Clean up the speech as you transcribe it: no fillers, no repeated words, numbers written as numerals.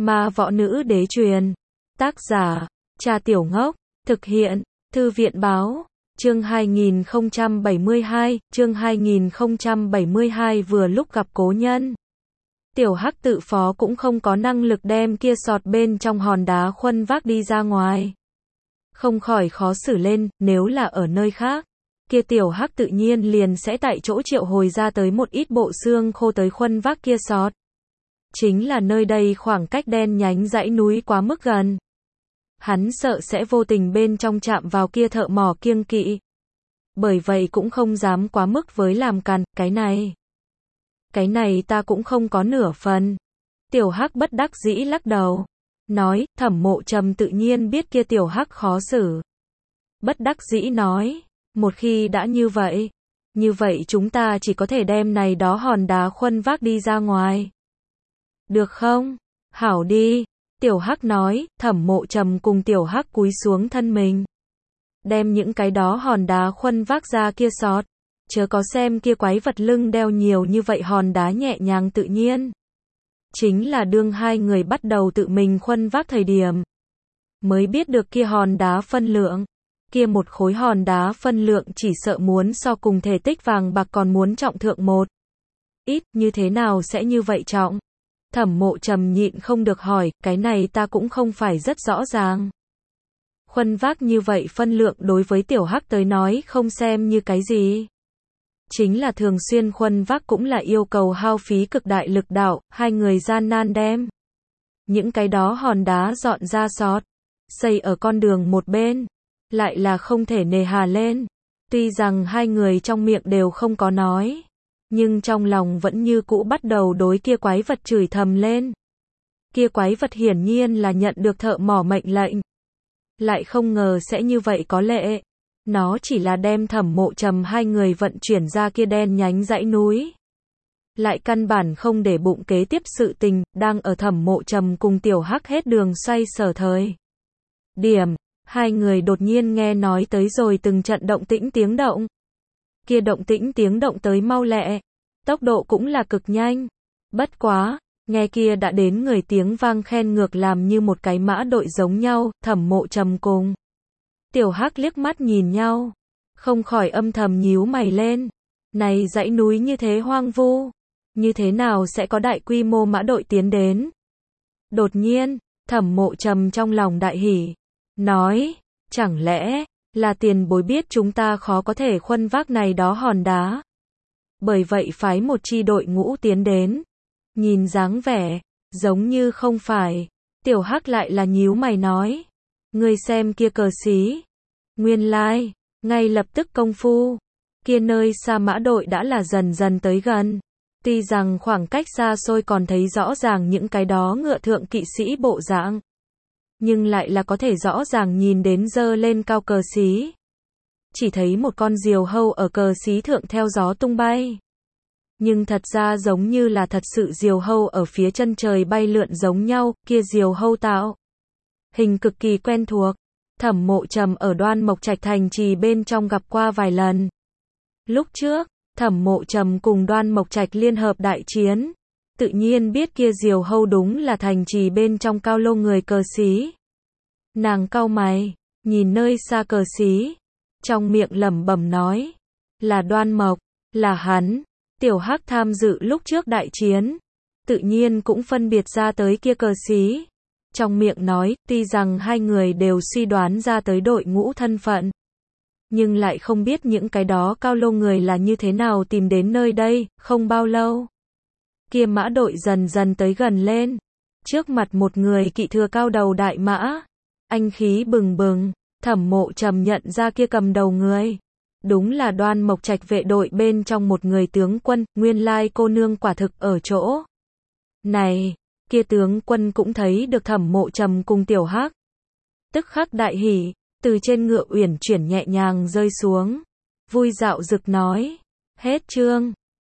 Ma võ nữ đế truyền. Tác giả, Trà Tiểu Ngốc. Thực hiện, Thư viện báo. Chương 2072, chương 2072 vừa lúc gặp cố nhân. Tiểu Hắc tự phó cũng không có năng lực đem kia sọt bên trong hòn đá khuân vác đi ra ngoài. Không khỏi khó xử lên, nếu là ở nơi khác, kia Tiểu Hắc tự nhiên liền sẽ tại chỗ triệu hồi ra tới một ít bộ xương khô tới khuân vác kia sọt. Chính là nơi đây khoảng cách đen nhánh dãy núi quá mức gần. Hắn sợ sẽ vô tình bên trong chạm vào kia thợ mỏ kiêng kỵ. Bởi vậy cũng không dám quá mức với làm càn, cái này ta cũng không có nửa phần. Tiểu Hắc bất đắc dĩ lắc đầu. Nói, Thẩm Mộ Trầm tự nhiên biết kia Tiểu Hắc khó xử. Bất đắc dĩ nói, một khi đã như vậy chúng ta chỉ có thể đem này đó hòn đá khuân vác đi ra ngoài. Được không? Hảo đi. Tiểu Hắc nói, Thẩm Mộ Trầm cùng Tiểu Hắc cúi xuống thân mình. Đem những cái đó hòn đá khuân vác ra kia sọt. Chớ có xem kia quái vật lưng đeo nhiều như vậy hòn đá nhẹ nhàng tự nhiên. Chính là đương hai người bắt đầu tự mình khuân vác thời điểm. Mới biết được kia hòn đá phân lượng. Kia một khối hòn đá phân lượng chỉ sợ muốn so cùng thể tích vàng bạc còn muốn trọng thượng một ít, như thế nào sẽ như vậy trọng? Thẩm Mộ Trầm nhịn không được hỏi, cái này ta cũng không phải rất rõ ràng. Khuân vác như vậy phân lượng đối với Tiểu Hắc tới nói không xem như cái gì. Chính là thường xuyên khuân vác cũng là yêu cầu hao phí cực đại lực đạo, hai người gian nan đem những cái đó hòn đá dọn ra sọt, xây ở con đường một bên, lại là không thể nề hà lên. Tuy rằng hai người trong miệng đều không có nói, nhưng trong lòng vẫn như cũ bắt đầu đối kia quái vật chửi thầm lên. Kia quái vật hiển nhiên là nhận được thợ mỏ mệnh lệnh. Lại không ngờ sẽ như vậy có lệ. Nó chỉ là đem Thẩm Mộ Trầm hai người vận chuyển ra kia đen nhánh dãy núi. Lại căn bản không để bụng kế tiếp sự tình, đang ở Thẩm Mộ Trầm cùng Tiểu Hắc hết đường xoay sở thời điểm, hai người đột nhiên nghe nói tới rồi từng trận động tĩnh tiếng động. Kia động tĩnh tiếng động tới mau lẹ, tốc độ cũng là cực nhanh. Bất quá, nghe kia đã đến người tiếng vang khen ngược làm như một cái mã đội giống nhau, Thẩm Mộ Trầm cùng Tiểu Hắc liếc mắt nhìn nhau, không khỏi âm thầm nhíu mày lên. Này dãy núi như thế hoang vu, như thế nào sẽ có đại quy mô mã đội tiến đến? Đột nhiên, Thẩm Mộ Trầm trong lòng đại hỉ, nói, chẳng lẽ là tiền bối biết chúng ta khó có thể khuân vác này đó hòn đá, bởi vậy phái một chi đội ngũ tiến đến. Nhìn dáng vẻ giống như không phải. Tiểu Hắc lại là nhíu mày nói, ngươi xem kia cờ xí. Nguyên lai, ngay lập tức công phu, kia nơi xa mã đội đã là dần dần tới gần. Tuy rằng khoảng cách xa xôi còn thấy rõ ràng những cái đó ngựa thượng kỵ sĩ bộ dạng, nhưng lại là có thể rõ ràng nhìn đến dơ lên cao cờ xí. Chỉ thấy một con diều hâu ở cờ xí thượng theo gió tung bay. Nhưng thật ra giống như là thật sự diều hâu ở phía chân trời bay lượn giống nhau, kia diều hâu tạo hình cực kỳ quen thuộc. Thẩm Mộ Trầm ở Đoan Mộc Trạch thành trì bên trong gặp qua vài lần. Lúc trước, Thẩm Mộ Trầm cùng Đoan Mộc Trạch liên hợp đại chiến, tự nhiên biết kia diều hâu đúng là thành trì bên trong cao lô người cờ xí. Nàng cau mày, nhìn nơi xa cờ xí, trong miệng lẩm bẩm nói, là Đoan Mộc, là hắn. Tiểu Hắc tham dự lúc trước đại chiến, tự nhiên cũng phân biệt ra tới kia cờ xí. Trong miệng nói, tuy rằng hai người đều suy đoán ra tới đội ngũ thân phận, nhưng lại không biết những cái đó cao lô người là như thế nào tìm đến nơi đây. Không bao lâu, kia mã đội dần dần tới gần lên. Trước mặt một người kỵ thừa cao đầu đại mã, anh khí bừng bừng. Thẩm Mộ Trầm nhận ra kia cầm đầu người, đúng là Đoan Mộc Trạch vệ đội bên trong một người tướng quân. Nguyên lai cô nương quả thực ở chỗ này. Kia tướng quân cũng thấy được Thẩm Mộ Trầm cùng Tiểu Hắc, tức khắc đại hỉ, từ trên ngựa uyển chuyển nhẹ nhàng rơi xuống, vui dạo dực nói, hết chương.